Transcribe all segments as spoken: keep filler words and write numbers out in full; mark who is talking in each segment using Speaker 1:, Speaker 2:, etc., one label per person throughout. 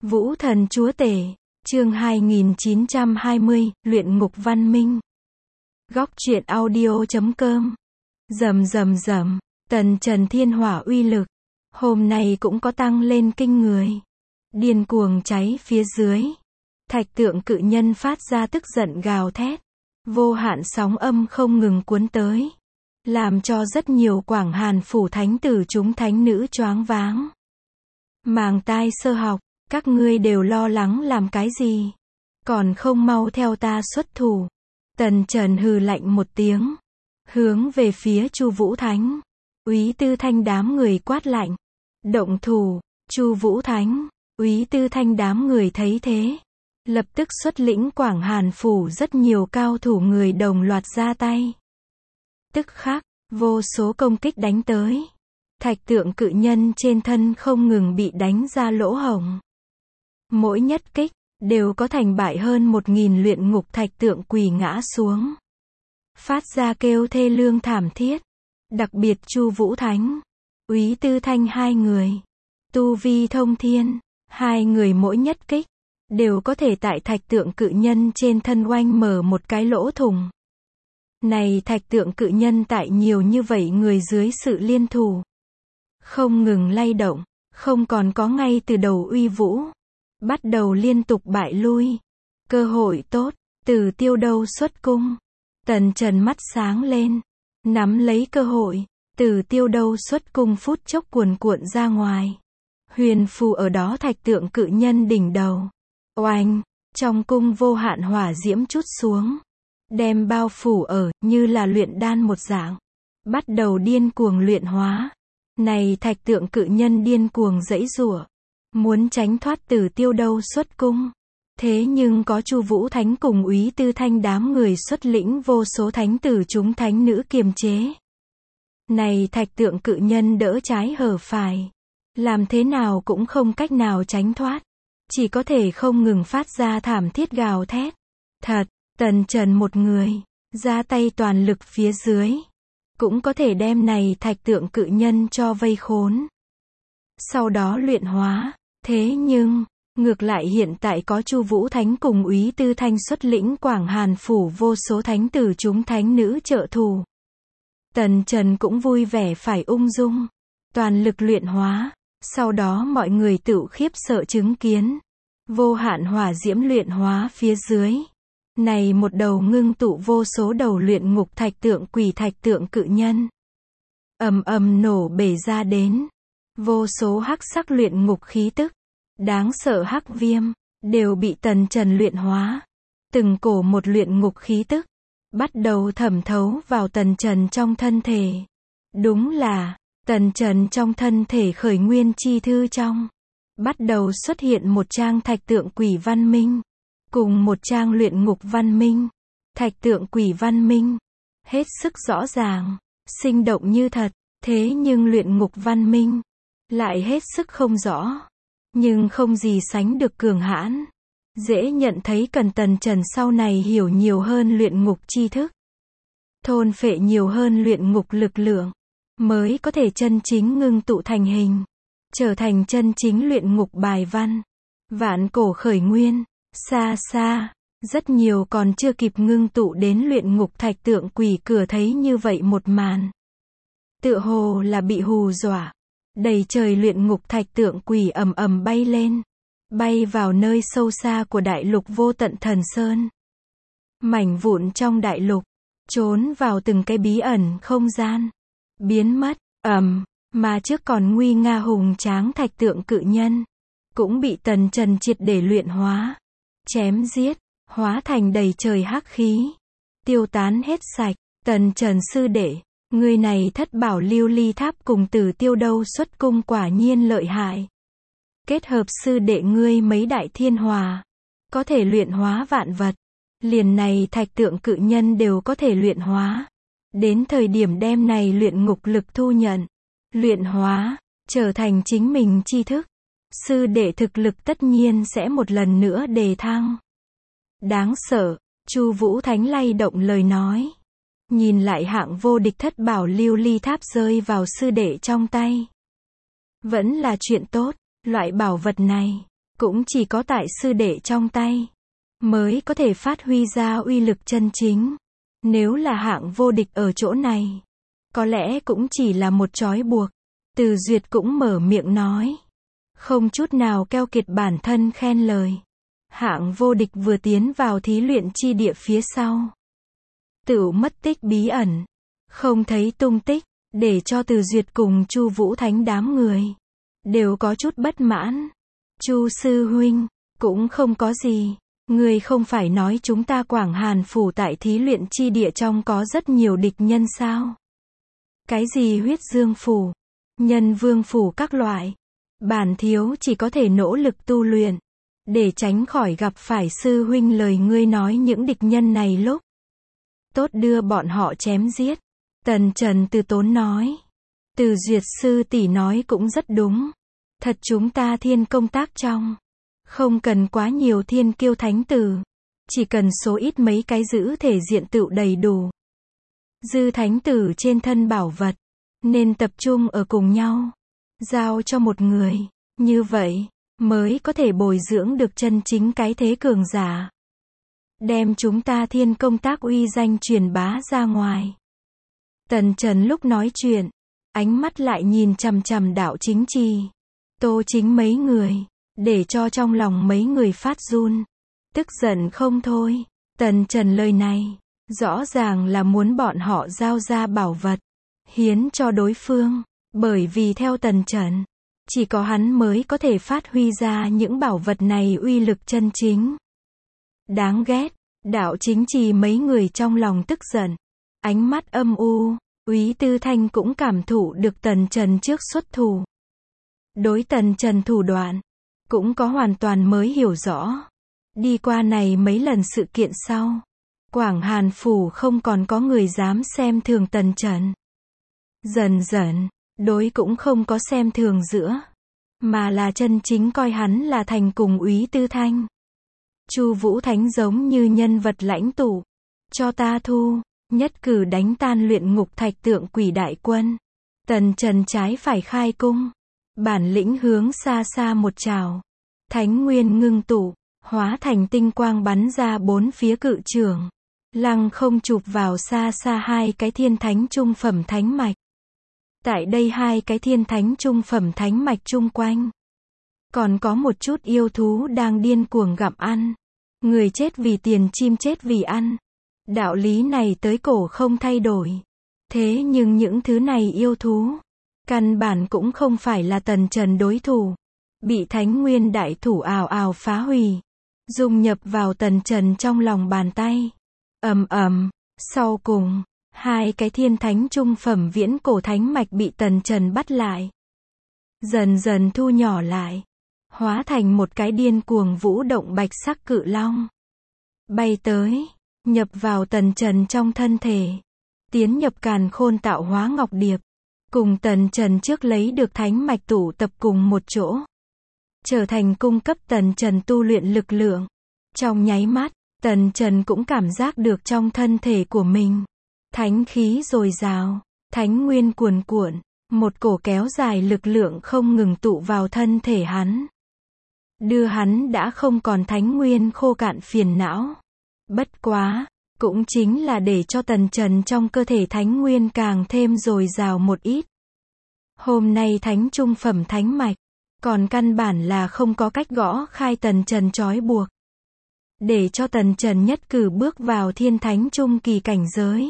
Speaker 1: Vũ thần chúa tể, chương hai nghìn chín trăm hai mươi, luyện ngục văn minh. Góc truyện audio chấm com. Rầm rầm rầm, tần trần thiên hỏa uy lực, hôm nay cũng có tăng lên kinh người. Điên cuồng cháy phía dưới. Thạch tượng cự nhân phát ra tức giận gào thét. Vô hạn sóng âm không ngừng cuốn tới. Làm cho rất nhiều Quảng Hàn phủ thánh tử chúng thánh nữ choáng váng. Màng tai sơ học, các ngươi đều lo lắng làm cái gì? Còn không mau theo ta xuất thủ. Tần Trần hừ lạnh một tiếng. Hướng về phía Chu Vũ Thánh. Úy Tư Thanh đám người quát lạnh. Động thủ, Chu Vũ Thánh. Úy Tư Thanh đám người thấy thế. Lập tức xuất lĩnh Quảng Hàn phủ rất nhiều cao thủ người đồng loạt ra tay. Tức khắc, vô số công kích đánh tới. Thạch tượng cự nhân trên thân không ngừng bị đánh ra lỗ hổng. Mỗi nhất kích, đều có thành bại hơn một nghìn luyện ngục thạch tượng quỳ ngã xuống. Phát ra kêu thê lương thảm thiết. Đặc biệt Chu Vũ Thánh, Úy Tư Thanh hai người. Tu vi thông thiên, hai người mỗi nhất kích, đều có thể tại thạch tượng cự nhân trên thân oanh mở một cái lỗ thủng. Này thạch tượng cự nhân tại nhiều như vậy người dưới sự liên thủ. Không ngừng lay động, không còn có ngay từ đầu uy vũ. Bắt đầu liên tục bại lui. Cơ hội tốt, Từ Tiêu đâu xuất cung. Tần Trần mắt sáng lên. Nắm lấy cơ hội, Từ Tiêu đâu xuất cung phút chốc cuồn cuộn ra ngoài. Huyền phù ở đó thạch tượng cự nhân đỉnh đầu. Oanh, trong cung vô hạn hỏa diễm chút xuống. Đem bao phủ ở, như là luyện đan một dạng. Bắt đầu điên cuồng luyện hóa. Này thạch tượng cự nhân điên cuồng giãy giụa. Muốn tránh thoát Từ Tiêu đâu xuất cung. Thế nhưng có Chu Vũ Thánh cùng Úy Tư Thanh đám người xuất lĩnh vô số thánh tử chúng thánh nữ kiềm chế. Này thạch tượng cự nhân đỡ trái hở phải. Làm thế nào cũng không cách nào tránh thoát. Chỉ có thể không ngừng phát ra thảm thiết gào thét. Thật, Tần Trần một người, ra tay toàn lực phía dưới. Cũng có thể đem này thạch tượng cự nhân cho vây khốn. Sau đó luyện hóa. Thế nhưng, ngược lại hiện tại có Chu Vũ Thánh cùng Úy Tư Thanh xuất lĩnh Quảng Hàn phủ vô số thánh tử chúng thánh nữ trợ thủ. Tần Trần cũng vui vẻ phải ung dung. Toàn lực luyện hóa. Sau đó mọi người tự khiếp sợ chứng kiến. Vô hạn hỏa diễm luyện hóa phía dưới. Này một đầu ngưng tụ vô số đầu luyện ngục thạch tượng quỷ thạch tượng cự nhân. Ầm ầm nổ bể ra đến. Vô số hắc sắc luyện ngục khí tức. Đáng sợ hắc viêm. Đều bị Tần Trần luyện hóa. Từng cổ một luyện ngục khí tức. Bắt đầu thẩm thấu vào Tần Trần trong thân thể. Đúng là, Tần Trần trong thân thể khởi nguyên chi thư trong. Bắt đầu xuất hiện một trang thạch tượng quỷ văn minh. Cùng một trang luyện ngục văn minh. Thạch tượng quỷ văn minh. Hết sức rõ ràng. Sinh động như thật. Thế nhưng luyện ngục văn minh. Lại hết sức không rõ. Nhưng không gì sánh được cường hãn. Dễ nhận thấy cần Tần Trần sau này hiểu nhiều hơn luyện ngục tri thức. Thôn phệ nhiều hơn luyện ngục lực lượng. Mới có thể chân chính ngưng tụ thành hình. Trở thành chân chính luyện ngục bài văn. Vạn cổ khởi nguyên. Xa xa. Rất nhiều còn chưa kịp ngưng tụ đến luyện ngục thạch tượng quỷ cửa thấy như vậy một màn. Tựa hồ là bị hù dọa. Đầy trời luyện ngục thạch tượng quỷ ầm ầm bay lên. Bay vào nơi sâu xa của đại lục vô tận thần sơn. Mảnh vụn trong đại lục. Trốn vào từng cái bí ẩn không gian. Biến mất, ầm, mà trước còn nguy nga hùng tráng thạch tượng cự nhân. Cũng bị Tần Trần triệt để luyện hóa. Chém giết, hóa thành đầy trời hắc khí. Tiêu tán hết sạch, Tần Trần sư đệ. Người này thất bảo lưu ly tháp cùng Từ Tiêu đâu xuất cung quả nhiên lợi hại. Kết hợp sư đệ ngươi mấy đại thiên hòa. Có thể luyện hóa vạn vật. Liền này thạch tượng cự nhân đều có thể luyện hóa. Đến thời điểm đem này luyện ngục lực thu nhận. Luyện hóa, trở thành chính mình tri thức. Sư đệ thực lực tất nhiên sẽ một lần nữa đề thăng. Đáng sợ, Chu Vũ Thánh lay động lời nói. Nhìn lại hạng vô địch thất bảo lưu ly tháp rơi vào sư đệ trong tay. Vẫn là chuyện tốt, loại bảo vật này. cũng chỉ có tại sư đệ trong tay, mới có thể phát huy ra uy lực chân chính. Nếu là hạng vô địch ở chỗ này, có lẽ cũng chỉ là một trói buộc. Từ Duyệt cũng mở miệng nói, không chút nào keo kiệt bản thân khen lời. Hạng vô địch vừa tiến vào thí luyện chi địa phía sau, tựu mất tích bí ẩn, không thấy tung tích, để cho Từ Duyệt cùng Chu Vũ Thánh đám người đều có chút bất mãn. Chu sư huynh, cũng không có gì, người không phải nói chúng ta Quảng Hàn phủ tại thí luyện chi địa trong có rất nhiều địch nhân sao? Cái gì huyết dương phủ, nhân vương phủ các loại, bản thiếu chỉ có thể nỗ lực tu luyện, để tránh khỏi gặp phải sư huynh lời ngươi nói những địch nhân này lúc tốt đưa bọn họ chém giết. Tần Trần từ tốn nói, Từ Duyệt sư tỷ nói cũng rất đúng. Thật chúng ta thiên công tác trong, không cần quá nhiều thiên kiêu thánh tử, chỉ cần số ít mấy cái giữ thể diện tựu đầy đủ. Dư thánh tử trên thân bảo vật, nên tập trung ở cùng nhau, giao cho một người, như vậy, mới có thể bồi dưỡng được chân chính cái thế cường giả. Đem chúng ta thiên công tác uy danh truyền bá ra ngoài. Tần Trần lúc nói chuyện, ánh mắt lại nhìn chằm chằm Đạo Chính Trì, Tô Chính mấy người, để cho trong lòng mấy người phát run, tức giận không thôi. Tần Trần lời này, rõ ràng là muốn bọn họ giao ra bảo vật, hiến cho đối phương, bởi vì theo Tần Trần, chỉ có hắn mới có thể phát huy ra những bảo vật này uy lực chân chính. Đáng ghét, Đạo Chính Trì mấy người trong lòng tức giận, ánh mắt âm u. Úy Tư Thanh cũng cảm thụ được Tần Trần trước xuất thủ. Đối Tần Trần thủ đoạn, cũng có hoàn toàn mới hiểu rõ. Đi qua này mấy lần sự kiện sau, Quảng Hàn phủ không còn có người dám xem thường Tần Trần. Dần dần, đối cũng không có xem thường giữa, mà là chân chính coi hắn là thành cùng Úy Tư Thanh. Chu Vũ Thánh giống như nhân vật lãnh tụ, cho ta thu, nhất cử đánh tan luyện ngục thạch tượng quỷ đại quân. Tần Trần trái phải khai cung, bản lĩnh hướng xa xa một trào, thánh nguyên ngưng tụ, hóa thành tinh quang bắn ra bốn phía cự trường, lăng không chụp vào xa xa hai cái thiên thánh trung phẩm thánh mạch. Tại đây hai cái thiên thánh trung phẩm thánh mạch chung quanh, còn có một chút yêu thú đang điên cuồng gặm ăn. Người chết vì tiền, chim chết vì ăn. Đạo lý này tới cổ không thay đổi. Thế nhưng những thứ này yêu thú, căn bản cũng không phải là Tần Trần đối thủ. Bị Thánh Nguyên đại thủ ào ào phá hủy, dung nhập vào Tần Trần trong lòng bàn tay. Ầm ầm, sau cùng, hai cái thiên thánh trung phẩm viễn cổ thánh mạch bị Tần Trần bắt lại. Dần dần thu nhỏ lại, hóa thành một cái điên cuồng vũ động bạch sắc cự long. Bay tới, nhập vào Tần Trần trong thân thể, tiến nhập càn khôn tạo hóa ngọc điệp, cùng Tần Trần trước lấy được thánh mạch tụ tập cùng một chỗ, trở thành cung cấp Tần Trần tu luyện lực lượng. Trong nháy mắt, Tần Trần cũng cảm giác được trong thân thể của mình, thánh khí dồi dào, thánh nguyên cuồn cuộn, một cổ kéo dài lực lượng không ngừng tụ vào thân thể hắn. Đưa hắn đã không còn thánh nguyên khô cạn phiền não. Bất quá, cũng chính là để cho Tần Trần trong cơ thể thánh nguyên càng thêm dồi dào một ít. Hôm nay thánh trung phẩm thánh mạch, còn căn bản là không có cách gõ khai Tần Trần trói buộc. Để cho Tần Trần nhất cử bước vào thiên thánh trung kỳ cảnh giới.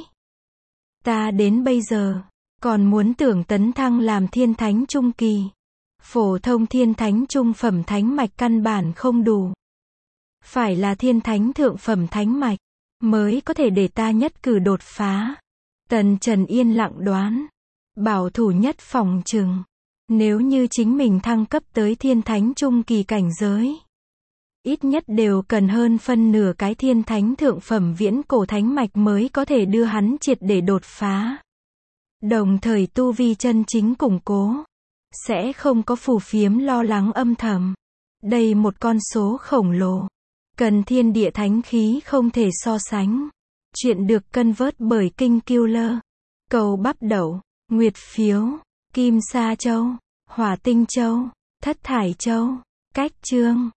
Speaker 1: Ta đến bây giờ, còn muốn tưởng tấn thăng làm thiên thánh trung kỳ. Phổ thông thiên thánh trung phẩm thánh mạch căn bản không đủ. Phải là thiên thánh thượng phẩm thánh mạch, mới có thể để ta nhất cử đột phá. Tần Trần yên lặng đoán, bảo thủ nhất phòng chừng, nếu như chính mình thăng cấp tới thiên thánh trung kỳ cảnh giới, ít nhất đều cần hơn phân nửa cái thiên thánh thượng phẩm viễn cổ thánh mạch mới có thể đưa hắn triệt để đột phá. Đồng thời tu vi chân chính củng cố, sẽ không có phù phiếm lo lắng âm thầm. Đây một con số khổng lồ, cần thiên địa thánh khí không thể so sánh. Chuyện được cân vớt bởi Kinh Killer, Cầu Bắp Đậu, Nguyệt Phiếu, Kim Sa Châu, Hỏa Tinh Châu, Thất Thải Châu, Cách Chương.